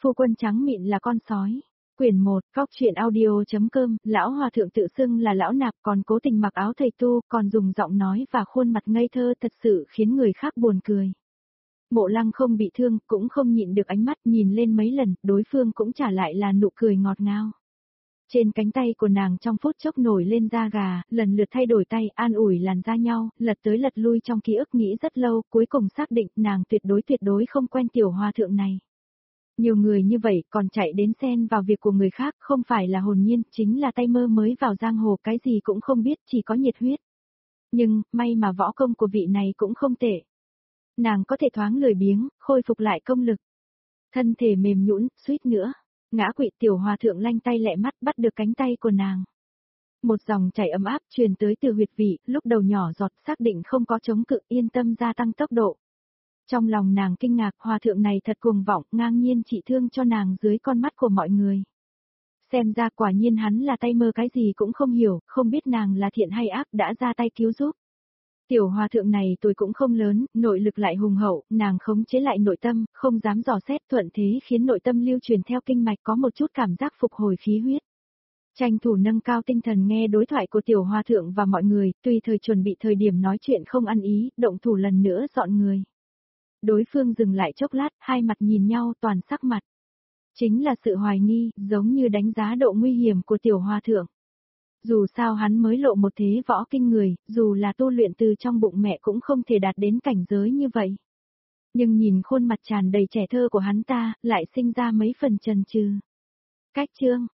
Phu quân trắng mịn là con sói. Quyển 1, Góc truyện audio.com, lão hòa thượng tự xưng là lão nạp còn cố tình mặc áo thầy tu, còn dùng giọng nói và khuôn mặt ngây thơ thật sự khiến người khác buồn cười. Mộ Lăng không bị thương, cũng không nhịn được ánh mắt nhìn lên mấy lần, đối phương cũng trả lại là nụ cười ngọt ngào. Trên cánh tay của nàng trong phút chốc nổi lên da gà, lần lượt thay đổi tay, an ủi làn da nhau, lật tới lật lui trong ký ức nghĩ rất lâu, cuối cùng xác định nàng tuyệt đối không quen tiểu hòa thượng này. Nhiều người như vậy còn chạy đến xen vào việc của người khác, không phải là hồn nhiên, chính là tay mơ mới vào giang hồ, cái gì cũng không biết, chỉ có nhiệt huyết. Nhưng, may mà võ công của vị này cũng không tệ. Nàng có thể thoáng lười biếng, khôi phục lại công lực. Thân thể mềm nhũn, suýt nữa ngã quỵ, tiểu hòa thượng lanh tay lẹ mắt bắt được cánh tay của nàng. Một dòng chảy ấm áp truyền tới từ huyệt vị, lúc đầu nhỏ giọt xác định không có chống cự, yên tâm gia tăng tốc độ. Trong lòng nàng kinh ngạc, hòa thượng này thật cuồng vọng, ngang nhiên trị thương cho nàng dưới con mắt của mọi người. Xem ra quả nhiên hắn là tay mơ cái gì cũng không hiểu, không biết nàng là thiện hay ác đã ra tay cứu giúp. Tiểu hòa thượng này tuổi cũng không lớn, nội lực lại hùng hậu, nàng khống chế lại nội tâm, không dám dò xét, thuận thế khiến nội tâm lưu truyền theo kinh mạch có một chút cảm giác phục hồi khí huyết. Tranh thủ nâng cao tinh thần nghe đối thoại của tiểu hòa thượng và mọi người, tùy thời chuẩn bị thời điểm nói chuyện không ăn ý, động thủ lần nữa dọn người. Đối phương dừng lại chốc lát, hai mặt nhìn nhau toàn sắc mặt. Chính là sự hoài nghi, giống như đánh giá độ nguy hiểm của tiểu hòa thượng. Dù sao hắn mới lộ một thế võ kinh người, dù là tu luyện từ trong bụng mẹ cũng không thể đạt đến cảnh giới như vậy. Nhưng nhìn khuôn mặt tràn đầy trẻ thơ của hắn ta, lại sinh ra mấy phần chần chừ. Cách chương,